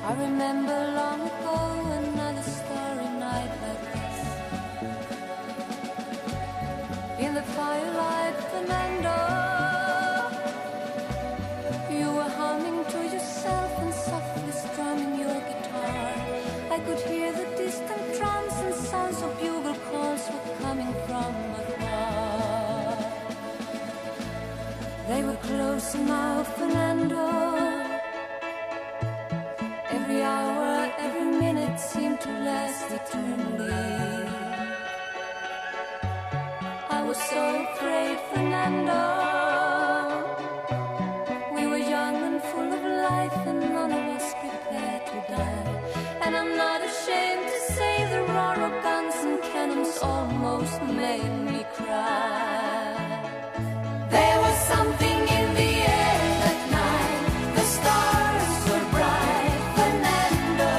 I remember long ago another starry night like this. In the firelight, Fernando, you were humming to yourself and softly strumming your guitar. I could hear the distant drums and sounds of bugle calls were coming from afar. They were close now, Fernando. Every hour, every minute seemed to last eternally. I was so afraid, Fernando. We were young and full of life, and none of us prepared to die. And I'm not ashamed to say the roar of guns and cannons almost made me cry. There was something in the air that night. The stars were bright, Fernando.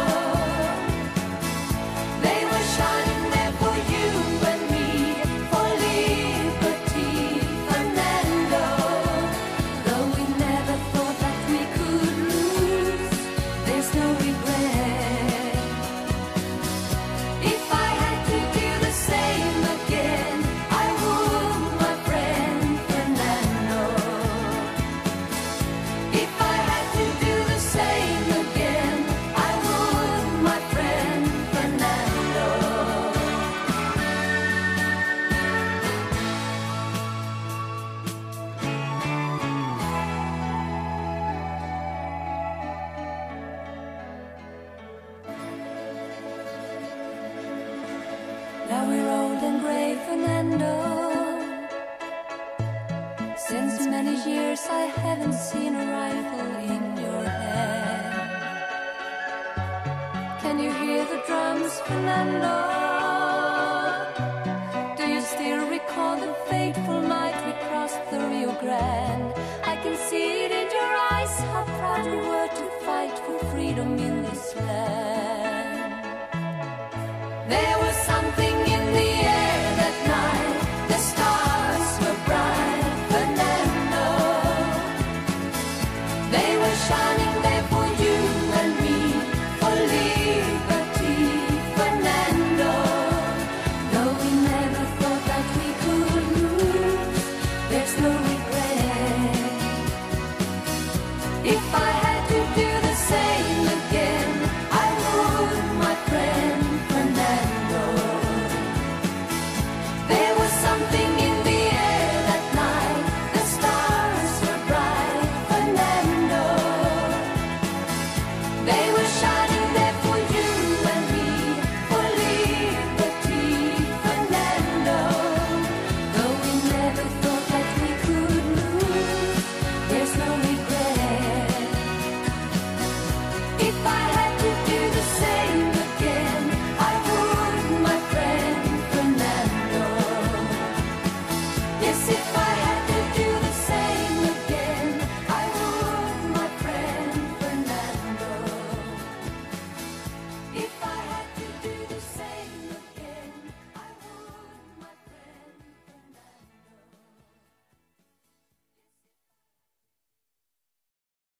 They were shining there for you and me, for liberty, Fernando. Though we never thought that we could lose, there's no regret. If I had to do the same again, I would, my friend Fernando. If I had to do the same again, I would, my friend Fernando. Now we're old and gray, Fernando. Since many years I haven't seen a rifle in your hand. Can you hear the drums, Fernando? Do you still recall the fateful night we crossed the Rio Grande? I can see it in your eyes, how proud you were to fight for freedom in